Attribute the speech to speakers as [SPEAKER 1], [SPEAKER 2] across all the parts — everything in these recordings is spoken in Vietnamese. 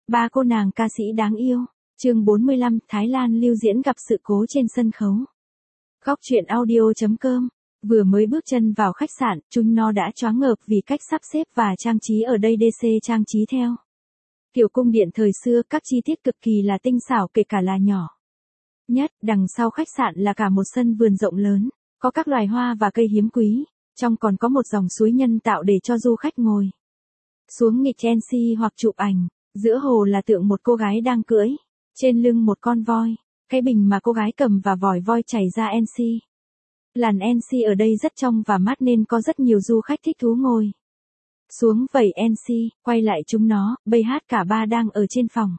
[SPEAKER 1] Ba cô nàng ca sĩ đáng yêu. Chương 45, Thái Lan lưu diễn gặp sự cố trên sân khấu. Góc truyện audio.com. Vừa mới bước chân vào khách sạn, chúng nó đã choáng ngợp vì cách sắp xếp và trang trí ở đây DC trang trí theo kiểu cung điện thời xưa, các chi tiết cực kỳ là tinh xảo kể cả là nhỏ nhất. Đằng sau khách sạn là cả một sân vườn rộng lớn, có các loài hoa và cây hiếm quý, trong còn có một dòng suối nhân tạo để cho du khách ngồi xuống nghịch selfie hoặc chụp ảnh. Giữa hồ là tượng một cô gái đang cưỡi trên lưng một con voi, cái bình mà cô gái cầm và vòi voi chảy ra NC. Làn NC ở đây rất trong và mát nên có rất nhiều du khách thích thú ngồi xuống vẩy NC. Quay lại chúng nó, bây hát cả ba đang ở trên phòng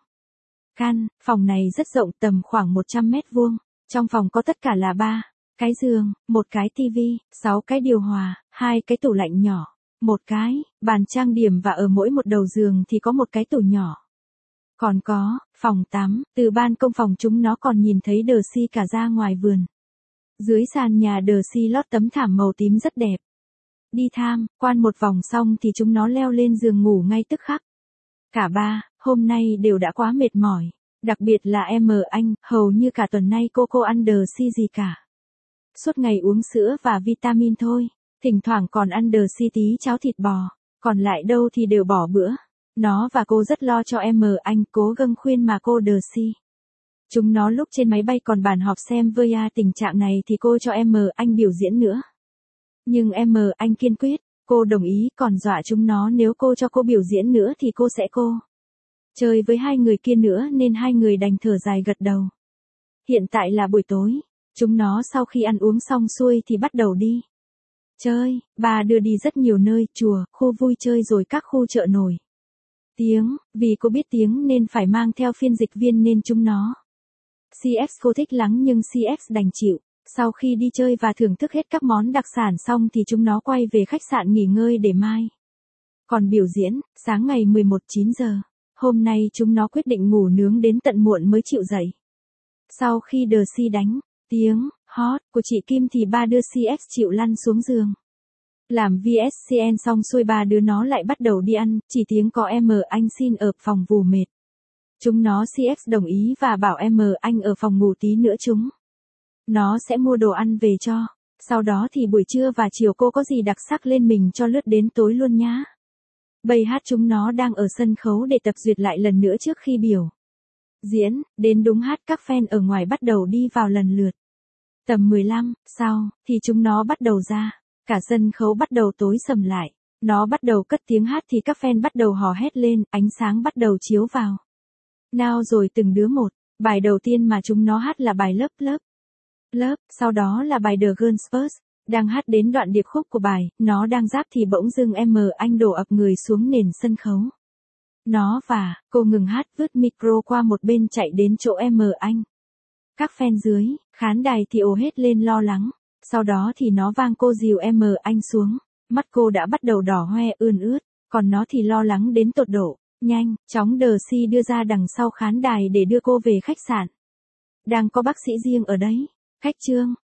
[SPEAKER 1] phòng này rất rộng, tầm khoảng 100 mét vuông. Trong phòng có tất cả là 3 cái giường, một cái tivi, 6 cái điều hòa, 2 cái tủ lạnh nhỏ, một cái bàn trang điểm và ở mỗi một đầu giường thì có một cái tủ nhỏ. Còn có phòng tắm, từ ban công phòng chúng nó còn nhìn thấy The Sea cả ra ngoài vườn. Dưới sàn nhà The Sea lót tấm thảm màu tím rất đẹp. Đi tham quan một vòng xong thì chúng nó leo lên giường ngủ ngay tức khắc. Cả ba, hôm nay đều đã quá mệt mỏi. Đặc biệt là Anh, hầu như cả tuần nay cô ăn The Sea gì cả. Suốt ngày uống sữa và vitamin thôi, thỉnh thoảng còn ăn The Sea tí cháo thịt bò, còn lại đâu thì đều bỏ bữa. Nó và cô rất lo cho Anh, cố gắng khuyên mà cô The Sea. Chúng nó lúc trên máy bay còn bàn họp xem với tình trạng này thì cô cho Anh biểu diễn nữa. Nhưng Anh kiên quyết, cô đồng ý, còn dọa chúng nó nếu cô cho cô biểu diễn nữa thì cô sẽ chơi với hai người kia nữa, nên hai người đành thở dài gật đầu. Hiện tại là buổi tối, chúng nó sau khi ăn uống xong xuôi thì bắt đầu đi chơi. Bà đưa đi rất nhiều nơi, chùa, khu vui chơi rồi các khu chợ nổi tiếng. Vì cô biết tiếng nên phải mang theo phiên dịch viên nên chúng nó cô thích lắng nhưng đành chịu. Sau khi đi chơi và thưởng thức hết các món đặc sản xong thì chúng nó quay về khách sạn nghỉ ngơi để mai còn biểu diễn. Sáng ngày 9 giờ, hôm nay chúng nó quyết định ngủ nướng đến tận muộn mới chịu dậy. Sau khi The Sea đánh tiếng hot của chị Kim thì ba đưa chịu lăn xuống giường. Làm VSCN xong xuôi ba đứa nó lại bắt đầu đi ăn, chỉ tiếng có Anh xin ở phòng vù mệt. Chúng nó đồng ý và bảo Anh ở phòng ngủ tí nữa nó sẽ mua đồ ăn về cho. Sau đó thì buổi trưa và chiều cô có gì đặc sắc lên mình cho lướt đến tối luôn nhá. Bây hát chúng nó đang ở sân khấu để tập duyệt lại lần nữa trước khi biểu diễn. Đến đúng hát các fan ở ngoài bắt đầu đi vào lần lượt. Tầm 15 sau thì chúng nó bắt đầu ra. Cả sân khấu bắt đầu tối sầm lại. Nó bắt đầu cất tiếng hát thì các fan bắt đầu hò hét lên, ánh sáng bắt đầu chiếu vào nào rồi từng đứa một. Bài đầu tiên mà chúng nó hát là bài Love, sau đó là bài The Girls First. Đang hát đến đoạn điệp khúc của bài, nó đang rap thì bỗng dưng Anh đổ ập người xuống nền sân khấu. Nó và cô ngừng hát, vứt micro qua một bên chạy đến chỗ Anh. Các fan dưới khán đài thì ồ hết lên lo lắng. Sau đó thì nó vang cô dìu Anh xuống. Mắt cô đã bắt đầu đỏ hoe ươn ướt, còn nó thì lo lắng đến tột độ. Nhanh chóng The Sea đưa ra đằng sau khán đài để đưa cô về khách sạn. Đang có bác sĩ riêng ở đấy. Khách trương,